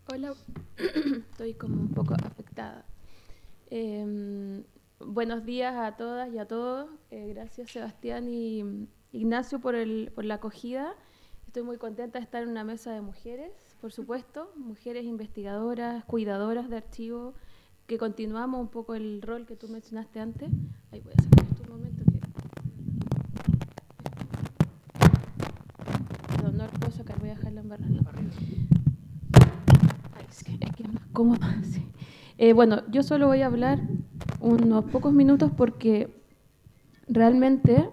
Hola, estoy como un poco afectada. Buenos días a todas y a todos. Gracias Sebastián y Ignacio por la acogida. Estoy muy contenta de estar en una mesa de mujeres, por supuesto, mujeres investigadoras, cuidadoras de archivos, que continuamos un poco el rol que tú mencionaste antes. Ahí voy a sacar esto un momento. Perdón, no lo puedo sacar, voy a dejarla embarrada. No. Ay, es que es más cómodo. Sí. Bueno, yo solo voy a hablar unos pocos minutos porque realmente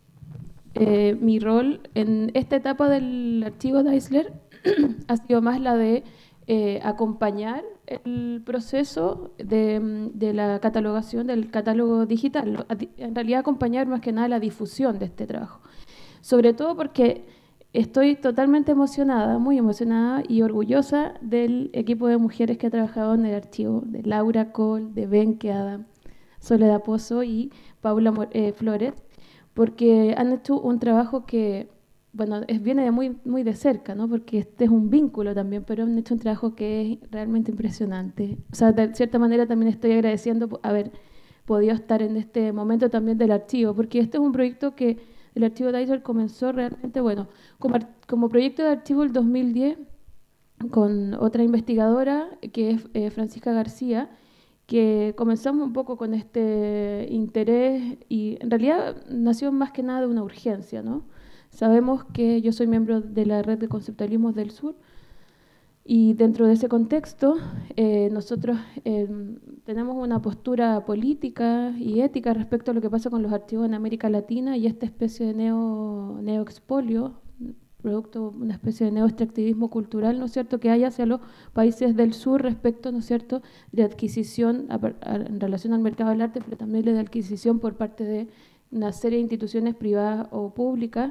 mi rol en esta etapa del archivo de Eisler ha sido más la de acompañar el proceso de la catalogación del catálogo digital. En realidad acompañar más que nada la difusión de este trabajo. Sobre todo porque estoy totalmente emocionada, muy emocionada y orgullosa del equipo de mujeres que ha trabajado en el archivo, de Laura Cole, de Benke Adam, Soledad Pozo y Paula Flores, porque han hecho un trabajo que, bueno, viene de muy de cerca, ¿no? Porque este es un vínculo también, pero han hecho un trabajo que es realmente impresionante. O sea, de cierta manera también estoy agradeciendo haber podido estar en este momento también del archivo, porque este es un proyecto que el archivo de Eisler comenzó realmente, bueno, como proyecto de archivo el 2010 con otra investigadora que es Francisca García, que comenzamos un poco con este interés y en realidad nació más que nada de una urgencia, ¿no? Sabemos que yo soy miembro de la Red de Conceptualismos del Sur y dentro de ese contexto nosotros tenemos una postura política y ética respecto a lo que pasa con los archivos en América Latina y esta especie de neoexpolio, producto de una especie de neoextractivismo cultural, ¿no es cierto?, que hay hacia los países del sur respecto, ¿no es cierto?, de adquisición en relación al mercado del arte, pero también de adquisición por parte de una serie de instituciones privadas o públicas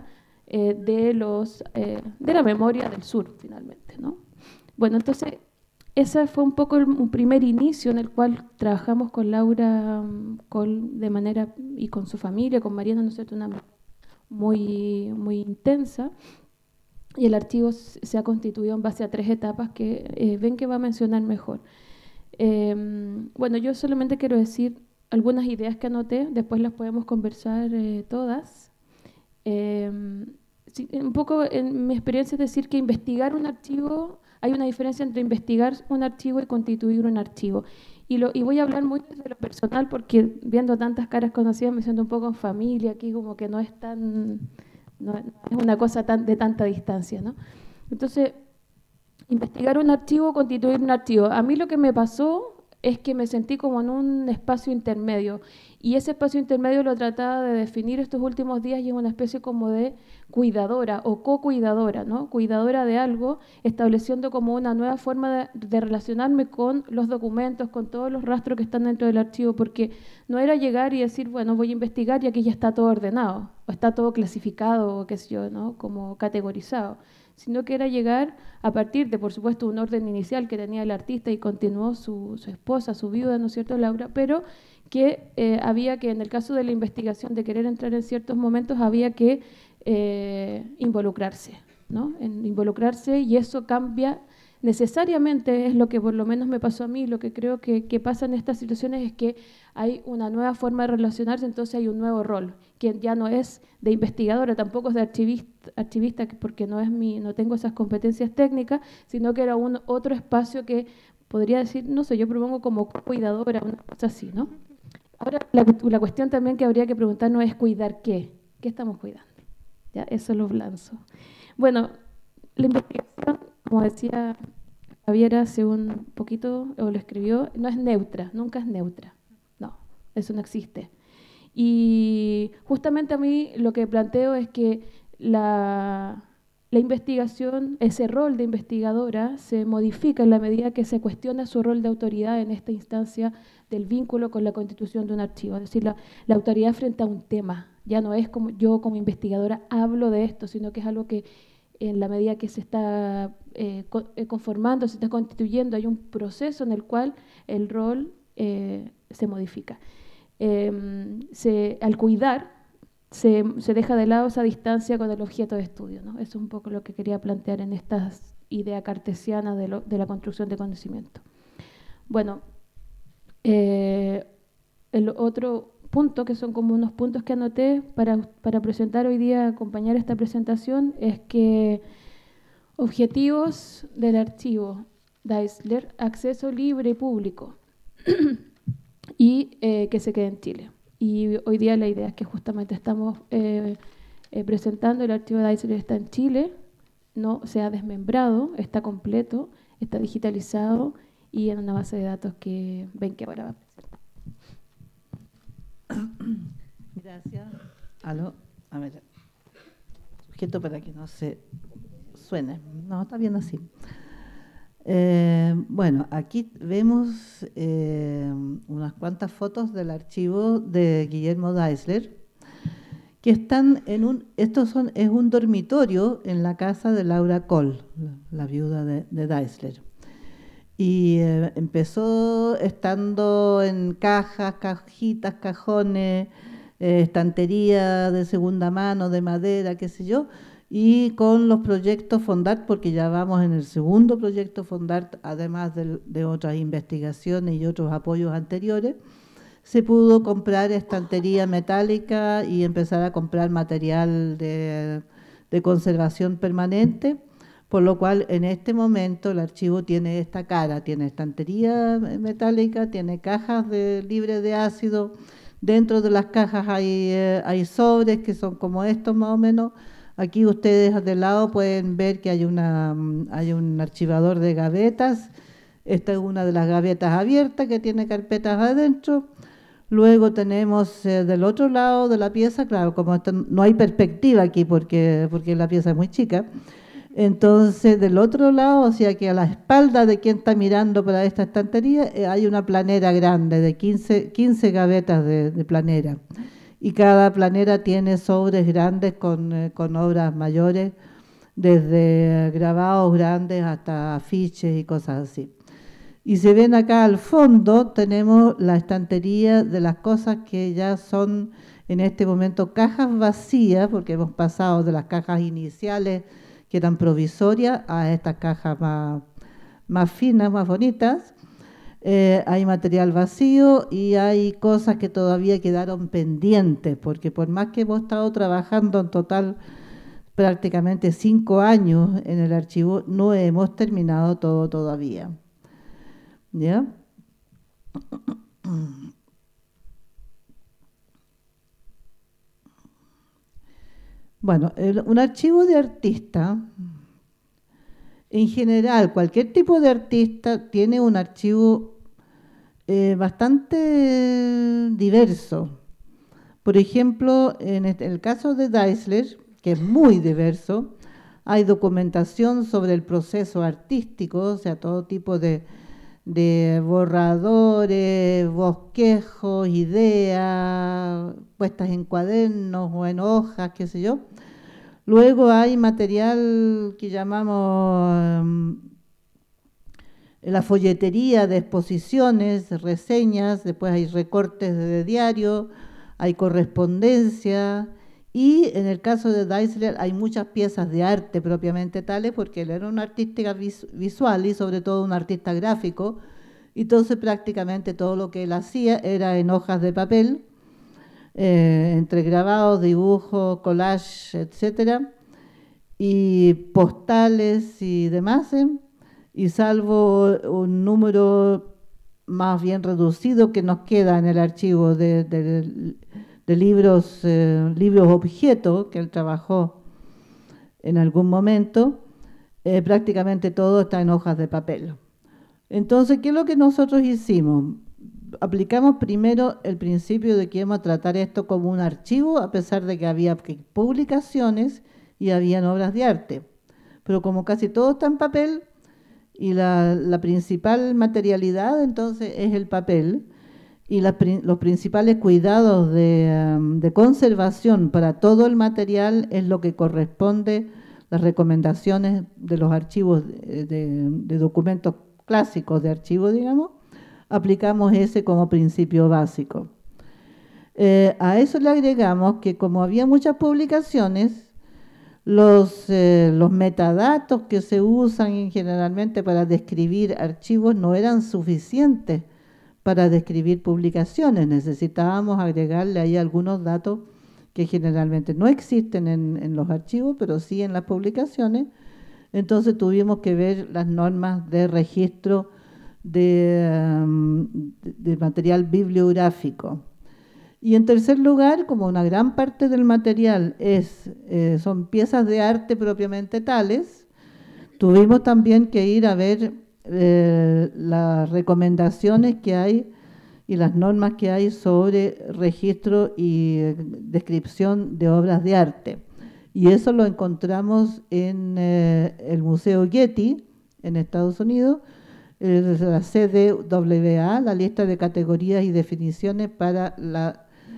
de la memoria del sur, finalmente, ¿no? Bueno, entonces ese fue un poco un primer inicio en el cual trabajamos con Laura de manera, y con su familia, con Mariana, ¿no es cierto?, una muy intensa. Y el archivo se ha constituido en base a 3 etapas que ven que va a mencionar mejor. Bueno, yo solamente quiero decir algunas ideas que anoté, después las podemos conversar todas. Sí, un poco en mi experiencia es decir que investigar un archivo, hay una diferencia entre investigar un archivo y constituir un archivo. Y voy a hablar muy desde lo personal porque viendo tantas caras conocidas me siento un poco en familia, aquí como que no es no es una cosa de tanta distancia, ¿no? Entonces, investigar un archivo, constituir un archivo. A mí lo que me pasó es que me sentí como en un espacio intermedio y ese espacio intermedio lo trataba de definir estos últimos días y es una especie como de cuidadora o co-cuidadora, ¿no? Cuidadora de algo, estableciendo como una nueva forma de relacionarme con los documentos, con todos los rastros que están dentro del archivo, porque no era llegar y decir, bueno, voy a investigar y aquí ya está todo ordenado, o está todo clasificado, o qué sé yo, ¿no? Como categorizado, sino que era llegar a partir de, por supuesto, un orden inicial que tenía el artista y continuó su esposa, su viuda, ¿no es cierto?, Laura, pero que había que, en el caso de la investigación, de querer entrar en ciertos momentos, había que involucrarse, ¿no? En involucrarse, y eso cambia necesariamente, es lo que por lo menos me pasó a mí, lo que creo que pasa en estas situaciones es que hay una nueva forma de relacionarse, entonces hay un nuevo rol, que ya no es de investigadora, tampoco es de archivista porque no tengo esas competencias técnicas, sino que era un otro espacio que podría decir, no sé, yo propongo como cuidadora, una cosa así, ¿no? Ahora, la cuestión también que habría que preguntarnos es cuidar qué estamos cuidando. Ya, eso lo lanzo. Bueno, la investigación, como decía Javiera hace un poquito, o lo escribió, no es neutra, nunca es neutra. No, eso no existe. Y justamente a mí lo que planteo es que la investigación, ese rol de investigadora, se modifica en la medida que se cuestiona su rol de autoridad en esta instancia del vínculo con la constitución de un archivo. Es decir, la autoridad frente a un tema. Ya no es como yo como investigadora hablo de esto, sino que es algo que en la medida que se está conformando, se está constituyendo, hay un proceso en el cual el rol se modifica. Al cuidar, se deja de lado esa distancia con el objeto de estudio, ¿no? Eso es un poco lo que quería plantear en estas idea cartesiana de la construcción de conocimiento. Bueno, el otro punto, que son como unos puntos que anoté para presentar hoy día, acompañar esta presentación, es que objetivos del archivo Deisler: acceso libre y público, y que se quede en Chile. Y hoy día la idea es que justamente estamos presentando el archivo Deisler. Está en Chile, no se ha desmembrado, está completo, está digitalizado y en una base de datos que ven que ahora va a presentar. Gracias. Aló, a ver, sujeto para que no se suene. No, está bien así. Bueno, aquí vemos unas cuantas fotos del archivo de Guillermo Deisler, que están es un dormitorio en la casa de Laura Kohl, la viuda de Deisler. Y empezó estando en cajas, cajitas, cajones, estantería de segunda mano, de madera, qué sé yo, y con los proyectos Fondart, porque ya vamos en el segundo proyecto Fondart, además de otras investigaciones y otros apoyos anteriores, se pudo comprar estantería metálica y empezar a comprar material de conservación permanente, por lo cual en este momento el archivo tiene esta cara, tiene estantería metálica, tiene cajas libres de ácido, dentro de las cajas hay sobres que son como estos más o menos. Aquí ustedes de lado pueden ver que hay un archivador de gavetas. Esta es una de las gavetas abiertas que tiene carpetas adentro. Luego tenemos del otro lado de la pieza, claro, como no hay perspectiva aquí porque la pieza es muy chica. Entonces, del otro lado, o sea que a la espalda de quien está mirando para esta estantería, hay una planera grande de 15 gavetas de planera. Y cada planera tiene sobres grandes con obras mayores, desde grabados grandes hasta afiches y cosas así. Y se ven acá al fondo, tenemos la estantería de las cosas que ya son en este momento cajas vacías, porque hemos pasado de las cajas iniciales que eran provisorias a estas cajas más finas, más bonitas. Hay material vacío y hay cosas que todavía quedaron pendientes, porque por más que hemos estado trabajando en total prácticamente 5 años en el archivo, no hemos terminado todo todavía. ¿Ya? Bueno, un archivo de artista, en general, cualquier tipo de artista tiene un archivo bastante diverso. Por ejemplo, en el caso de Deisler, que es muy diverso, hay documentación sobre el proceso artístico, o sea, todo tipo de borradores, bosquejos, ideas, puestas en cuadernos o en hojas, qué sé yo. Luego hay material que llamamos la folletería de exposiciones, reseñas, después hay recortes de diario, hay correspondencia, y en el caso de Deisler hay muchas piezas de arte propiamente tales, porque él era un artista visual y sobre todo un artista gráfico, y entonces prácticamente todo lo que él hacía era en hojas de papel, entre grabados, dibujos, collage, etcétera, y postales y demás, y salvo un número más bien reducido que nos queda en el archivo de libros objeto que él trabajó en algún momento, prácticamente todo está en hojas de papel. Entonces, ¿qué es lo que nosotros hicimos? Aplicamos primero el principio de que íbamos a tratar esto como un archivo, a pesar de que había publicaciones y habían obras de arte. Pero como casi todo está en papel y la principal materialidad entonces es el papel, y los principales cuidados de conservación para todo el material es lo que corresponde, las recomendaciones de los archivos de documentos clásicos de archivo, digamos, aplicamos ese como principio básico. A eso le agregamos que como había muchas publicaciones, Los metadatos que se usan generalmente para describir archivos no eran suficientes para describir publicaciones. Necesitábamos agregarle ahí algunos datos que generalmente no existen en los archivos, pero sí en las publicaciones. Entonces tuvimos que ver las normas de registro de material bibliográfico. Y en tercer lugar, como una gran parte del material son piezas de arte propiamente tales, tuvimos también que ir a ver las recomendaciones que hay y las normas que hay sobre registro y descripción de obras de arte. Y eso lo encontramos en el Museo Getty, en Estados Unidos, la CDWA, la lista de categorías y definiciones para la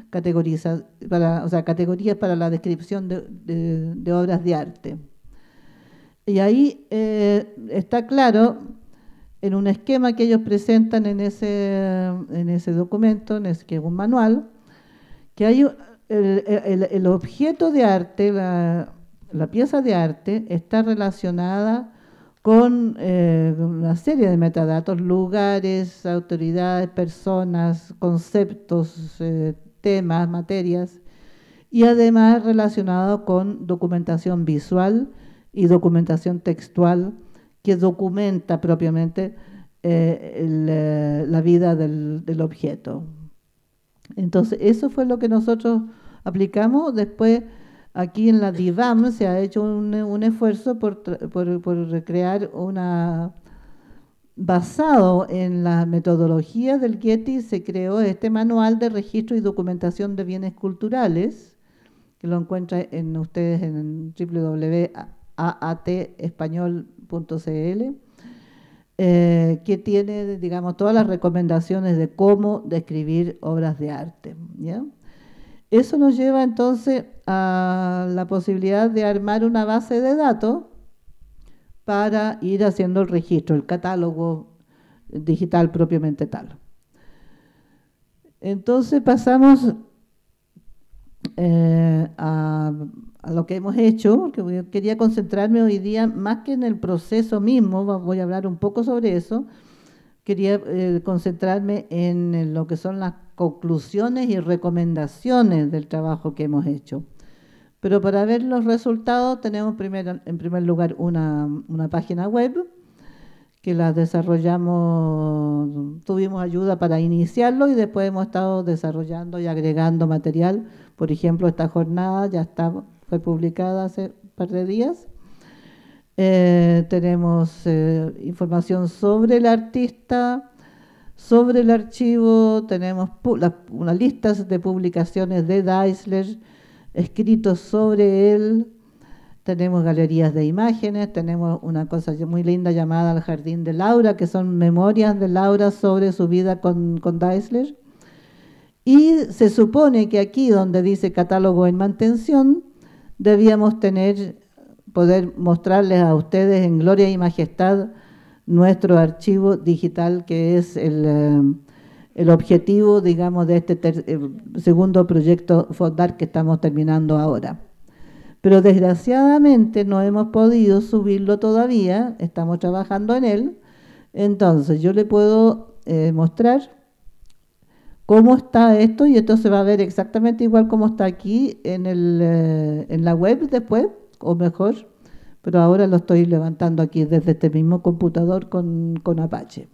categorías para la descripción de obras de arte. Y ahí está claro, en un esquema que ellos presentan en ese documento, que es un manual, que hay el objeto de arte, la pieza de arte, está relacionada con una serie de metadatos, lugares, autoridades, personas, conceptos, temas, materias, y además relacionado con documentación visual y documentación textual que documenta propiamente la vida del objeto. Entonces, eso fue lo que nosotros aplicamos. Después, aquí en la DIVAM se ha hecho un esfuerzo por crear basado en la metodología del Getty, se creó este manual de registro y documentación de bienes culturales, que lo encuentran ustedes en www.aatespañol.cl, que tiene, digamos, todas las recomendaciones de cómo describir obras de arte, ¿ya? Eso nos lleva entonces a la posibilidad de armar una base de datos para ir haciendo el registro, el catálogo digital propiamente tal. Entonces pasamos a lo que hemos hecho, que quería concentrarme hoy día más que en el proceso mismo, voy a hablar un poco sobre eso. Quería concentrarme en lo que son las conclusiones y recomendaciones del trabajo que hemos hecho. Pero para ver los resultados tenemos en primer lugar una página web que la desarrollamos, tuvimos ayuda para iniciarlo y después hemos estado desarrollando y agregando material. Por ejemplo, esta jornada fue publicada hace un par de días. Tenemos información sobre el artista, sobre el archivo, tenemos unas listas de publicaciones de Deisler, escritos sobre él, tenemos galerías de imágenes, tenemos una cosa muy linda llamada El Jardín de Laura, que son memorias de Laura sobre su vida con Deisler. Y se supone que aquí, donde dice catálogo en mantención, debíamos poder mostrarles a ustedes en gloria y majestad nuestro archivo digital, que es el objetivo, digamos, de este segundo proyecto FODAR que estamos terminando ahora. Pero desgraciadamente no hemos podido subirlo todavía, estamos trabajando en él. Entonces yo le puedo mostrar cómo está esto, y esto se va a ver exactamente igual como está aquí en la web después, o mejor, pero ahora lo estoy levantando aquí desde este mismo computador con Apache.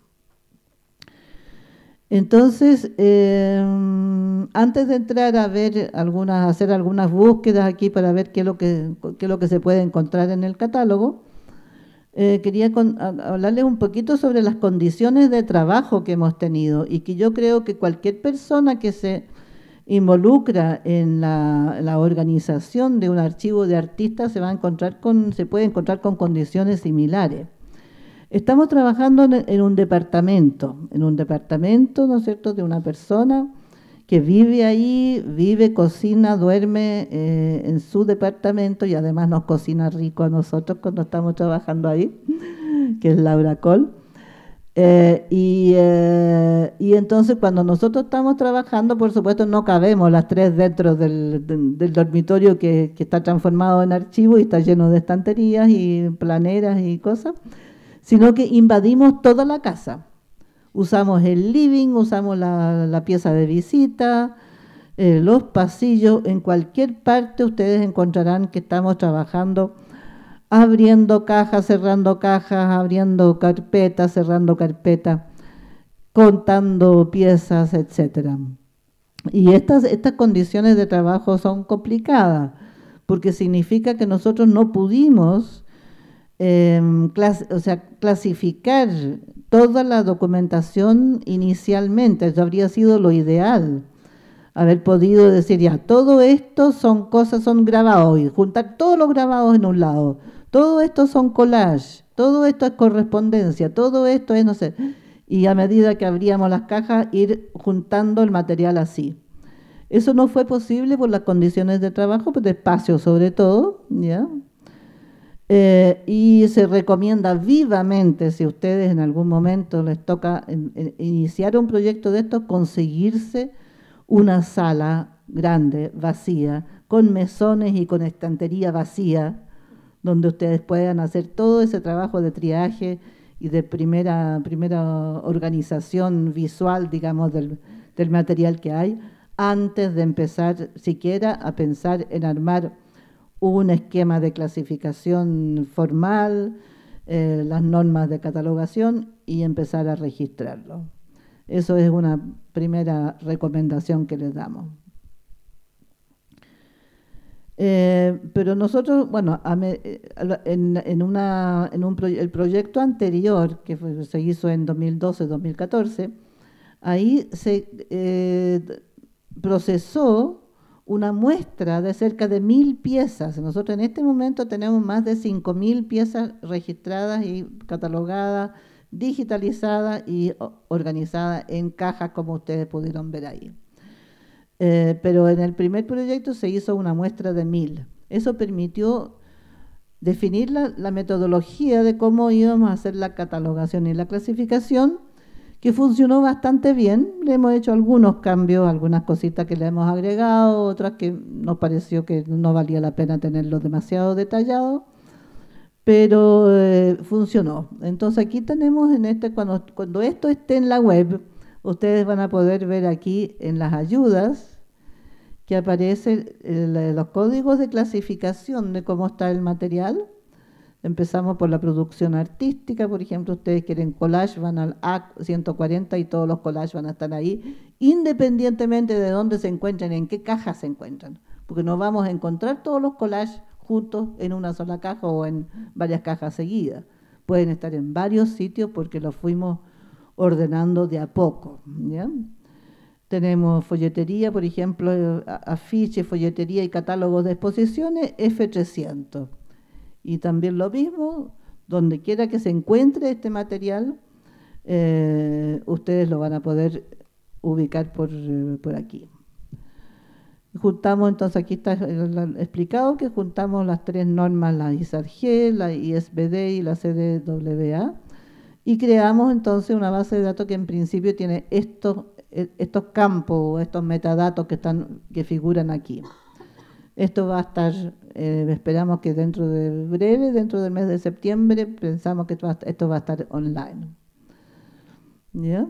Entonces, antes de entrar a ver hacer algunas búsquedas aquí para ver qué es lo que se puede encontrar en el catálogo, quería hablarles un poquito sobre las condiciones de trabajo que hemos tenido, y que yo creo que cualquier persona que se involucra en la organización de un archivo de artistas se puede encontrar con condiciones similares. Estamos trabajando en un departamento, ¿no es cierto?, de una persona que vive ahí, cocina, duerme en su departamento, y además nos cocina rico a nosotros cuando estamos trabajando ahí, que es Laura Cole. Y entonces cuando nosotros estamos trabajando, por supuesto no cabemos las tres dentro del dormitorio que está transformado en archivo y está lleno de estanterías y planeras y cosas, sino que invadimos toda la casa. Usamos el living, usamos la pieza de visita, los pasillos, en cualquier parte ustedes encontrarán que estamos trabajando abriendo cajas, abriendo carpetas, cerrando carpetas, contando piezas, etcétera. Y estas condiciones de trabajo son complicadas, porque significa que nosotros no pudimos clasificar toda la documentación inicialmente. Eso habría sido lo ideal, haber podido decir ya, todo esto son cosas, son grabados, y juntar todos los grabados en un lado. Todo esto son collages, todo esto es correspondencia, todo esto es no sé. Y a medida que abríamos las cajas, ir juntando el material así. Eso no fue posible por las condiciones de trabajo, pues de espacio sobre todo, ¿ya? Y se recomienda vivamente, si ustedes en algún momento les toca iniciar un proyecto de estos, conseguirse una sala grande, vacía, con mesones y con estantería vacía, donde ustedes puedan hacer todo ese trabajo de triaje y de primera organización visual, digamos, del material que hay, antes de empezar siquiera a pensar en armar un esquema de clasificación formal, las normas de catalogación y empezar a registrarlo. Eso es una primera recomendación que les damos. Pero nosotros, bueno, el proyecto anterior, que se hizo en 2012-2014, ahí se procesó una muestra de cerca de 1.000 piezas. Nosotros en este momento tenemos más de 5.000 piezas registradas y catalogadas, digitalizadas y organizadas en cajas, como ustedes pudieron ver ahí. Pero en el primer proyecto se hizo una muestra de 1.000. Eso permitió definir la metodología de cómo íbamos a hacer la catalogación y la clasificación, que funcionó bastante bien. Le hemos hecho algunos cambios, algunas cositas que le hemos agregado, otras que nos pareció que no valía la pena tenerlo demasiado detallado, pero funcionó. Entonces aquí tenemos, cuando esto esté en la web, ustedes van a poder ver aquí en las ayudas que aparecen los códigos de clasificación de cómo está el material. Empezamos por la producción artística, por ejemplo, ustedes quieren collage, van al A140 y todos los collages van a estar ahí, independientemente de dónde se encuentren, en qué caja se encuentran, porque no vamos a encontrar todos los collages juntos en una sola caja o en varias cajas seguidas. Pueden estar en varios sitios porque los fuimos ordenando de a poco, ¿ya? Tenemos folletería, por ejemplo, afiches, folletería y catálogos de exposiciones, F300. Y también lo mismo, donde quiera que se encuentre este material, ustedes lo van a poder ubicar por aquí. Juntamos, entonces aquí está explicado que juntamos las tres normas, la ISARG, la ISBD y la CDWA, y creamos entonces una base de datos que en principio tiene estos campos, estos metadatos que figuran aquí. Esto va a estar, esperamos que dentro del mes de septiembre, pensamos que esto va a estar online. ¿Ya?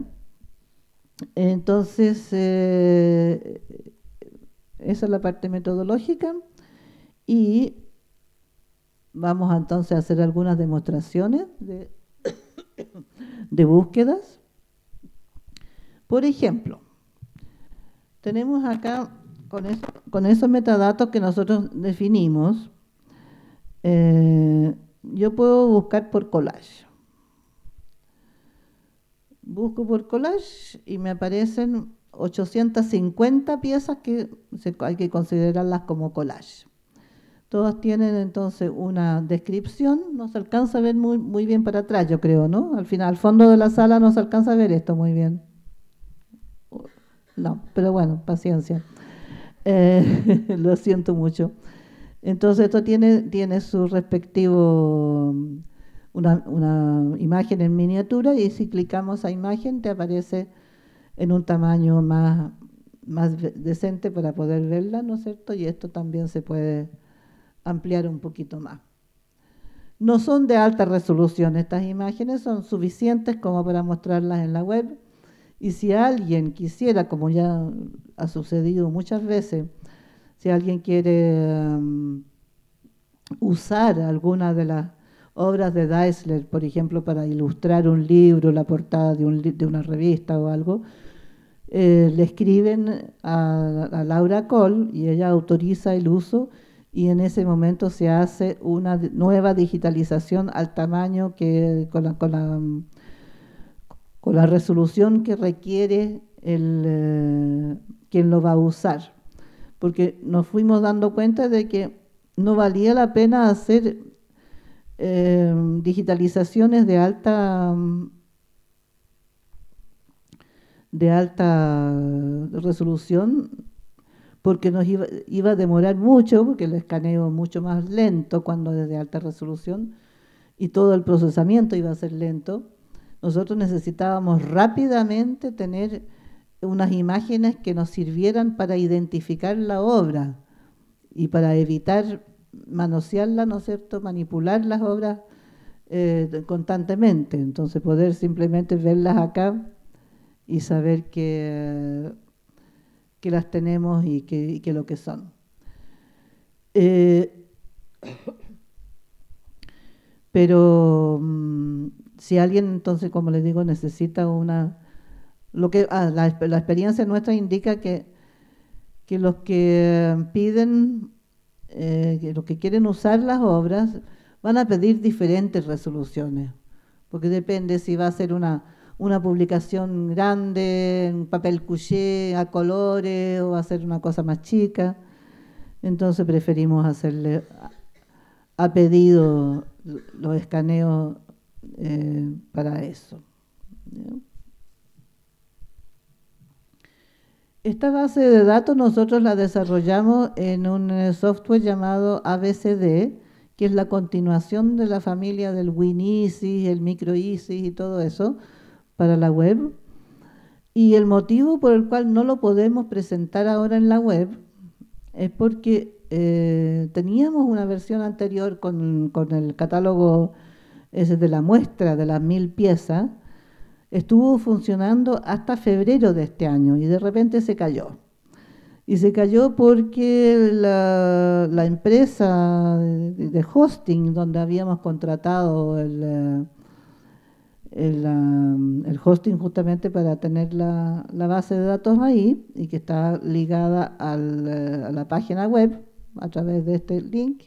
Entonces, esa es la parte metodológica y vamos entonces a hacer algunas demostraciones de búsquedas. Por ejemplo, tenemos acá con esos metadatos que nosotros definimos, yo puedo buscar por collage. Busco por collage y me aparecen 850 piezas que hay que considerarlas como collage. Todas tienen entonces una descripción, no se alcanza a ver muy bien para atrás, yo creo, ¿no? Al fondo de la sala no se alcanza a ver esto muy bien. No, pero bueno, paciencia. Lo siento mucho. Entonces esto tiene su respectivo una imagen en miniatura y si clicamos esa imagen te aparece en un tamaño más decente para poder verla, ¿no es cierto? Y esto también se puede ampliar un poquito más. No son de alta resolución estas imágenes, son suficientes como para mostrarlas en la web. Y si alguien quisiera, como ya ha sucedido muchas veces, si alguien quiere usar alguna de las obras de Deisler, por ejemplo, para ilustrar un libro, la portada de una revista o algo, le escriben a Laura Cole y ella autoriza el uso y en ese momento se hace una nueva digitalización al tamaño que con la resolución que requiere quien lo va a usar. Porque nos fuimos dando cuenta de que no valía la pena hacer digitalizaciones de alta resolución porque nos iba a demorar mucho, porque el escaneo es mucho más lento cuando es de alta resolución y todo el procesamiento iba a ser lento. Nosotros necesitábamos rápidamente tener unas imágenes que nos sirvieran para identificar la obra y para evitar manosearla, ¿no es cierto?, manipular las obras constantemente. Entonces poder simplemente verlas acá y saber que las tenemos y que lo que son. Pero si alguien, entonces, como les digo, necesita la experiencia nuestra indica que los que piden, que los que quieren usar las obras, van a pedir diferentes resoluciones, porque depende si va a ser una publicación grande, en papel couché, a colores, o va a ser una cosa más chica. Entonces preferimos hacerle a pedido los escaneos para eso. Esta base de datos nosotros la desarrollamos en un software llamado ABCD, que es la continuación de la familia del WinEasy, el MicroEasy y todo eso para la web. Y el motivo por el cual no lo podemos presentar ahora en la web es porque teníamos una versión anterior con el catálogo ese de la muestra de las 1000 piezas, estuvo funcionando hasta febrero de este año y de repente se cayó. Y se cayó porque la empresa de hosting donde habíamos contratado el hosting justamente para tener la base de datos ahí y que está ligada a la página web a través de este link,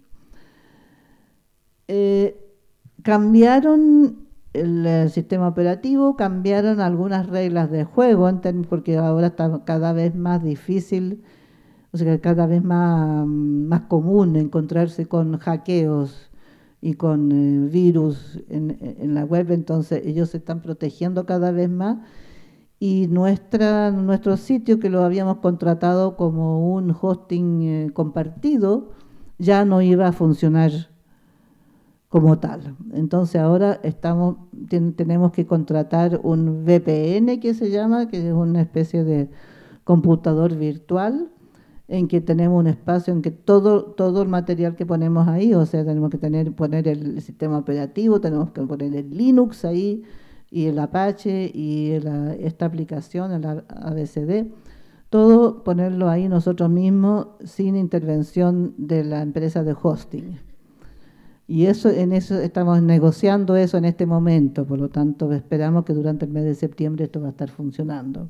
cambiaron el sistema operativo, cambiaron algunas reglas de juego porque ahora está cada vez más difícil, o sea, cada vez más común encontrarse con hackeos y con virus en la web, entonces ellos se están protegiendo cada vez más y nuestro sitio que lo habíamos contratado como un hosting compartido ya no iba a funcionar como tal. Entonces ahora tenemos que contratar un VPN que se llama, que es una especie de computador virtual en que tenemos un espacio en que todo el material que ponemos ahí, o sea, tenemos que poner el sistema operativo, tenemos que poner el Linux ahí, y el Apache, y esta aplicación, el ABCD, todo ponerlo ahí nosotros mismos sin intervención de la empresa de hosting. Y en eso estamos negociando eso en este momento, por lo tanto esperamos que durante el mes de septiembre esto va a estar funcionando.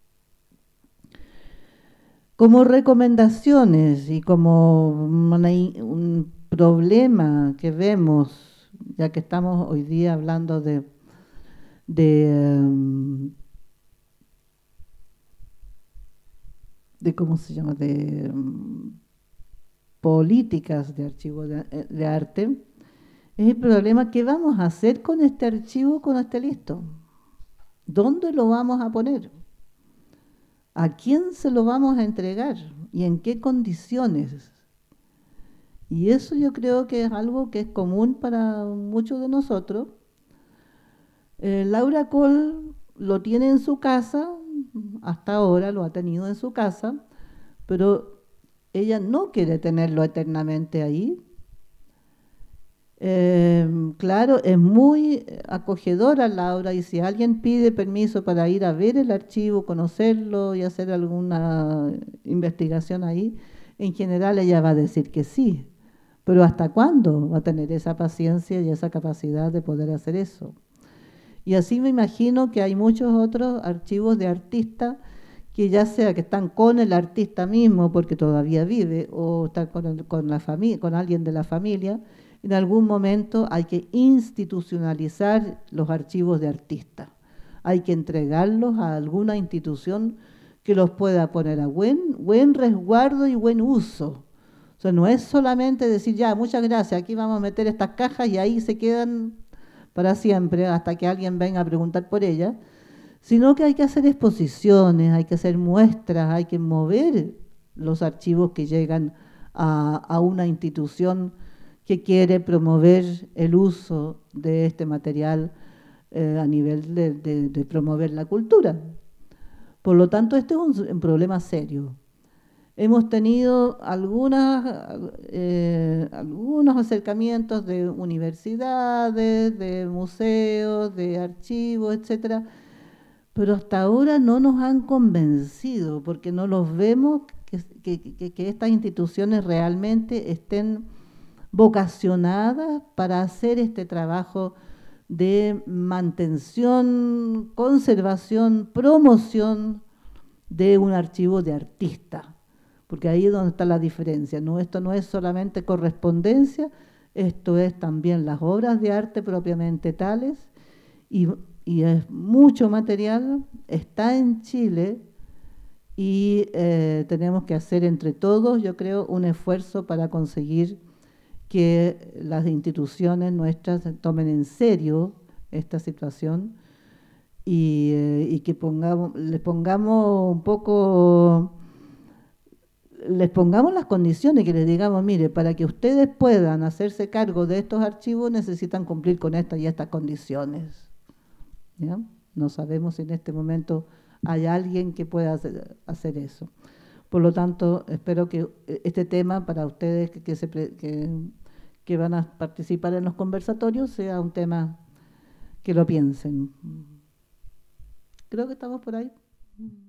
Como recomendaciones y como un problema que vemos, ya que estamos hoy día hablando de ¿cómo se llama?, de políticas de archivo de arte, es el problema: ¿qué vamos a hacer con este archivo cuando esté listo? ¿Dónde lo vamos a poner? ¿A quién se lo vamos a entregar? ¿Y en qué condiciones? Y eso yo creo que es algo que es común para muchos de nosotros. Laura Cole lo tiene en su casa, hasta ahora lo ha tenido en su casa, pero ella no quiere tenerlo eternamente ahí. Claro, es muy acogedora Laura, y si alguien pide permiso para ir a ver el archivo, conocerlo y hacer alguna investigación ahí, en general ella va a decir que sí. Pero ¿hasta cuándo va a tener esa paciencia y esa capacidad de poder hacer eso? Y así me imagino que hay muchos otros archivos de artistas que ya sea que están con el artista mismo porque todavía vive o están con la familia, con alguien de la familia. En algún momento hay que institucionalizar los archivos de artistas. Hay que entregarlos a alguna institución que los pueda poner a buen resguardo y buen uso. O sea, no es solamente decir, ya, muchas gracias, aquí vamos a meter estas cajas y ahí se quedan para siempre hasta que alguien venga a preguntar por ellas, sino que hay que hacer exposiciones, hay que hacer muestras, hay que mover los archivos que llegan a una institución que quiere promover el uso de este material a nivel de promover la cultura. Por lo tanto, este es un problema serio. Hemos tenido algunos acercamientos de universidades, de museos, de archivos, etcétera, pero hasta ahora no nos han convencido porque no los vemos que estas instituciones realmente estén vocacionadas para hacer este trabajo de mantención, conservación, promoción de un archivo de artista, porque ahí es donde está la diferencia. No, esto no es solamente correspondencia, esto es también las obras de arte propiamente tales, y, y es mucho material, está en Chile, y tenemos que hacer entre todos, yo creo, un esfuerzo para conseguir que las instituciones nuestras tomen en serio esta situación y que les pongamos las condiciones, que les digamos, mire, para que ustedes puedan hacerse cargo de estos archivos necesitan cumplir con estas y estas condiciones. ¿Ya? No sabemos si en este momento hay alguien que pueda hacer eso. Por lo tanto, espero que este tema para ustedes que van a participar en los conversatorios sea un tema que lo piensen. Creo que estamos por ahí.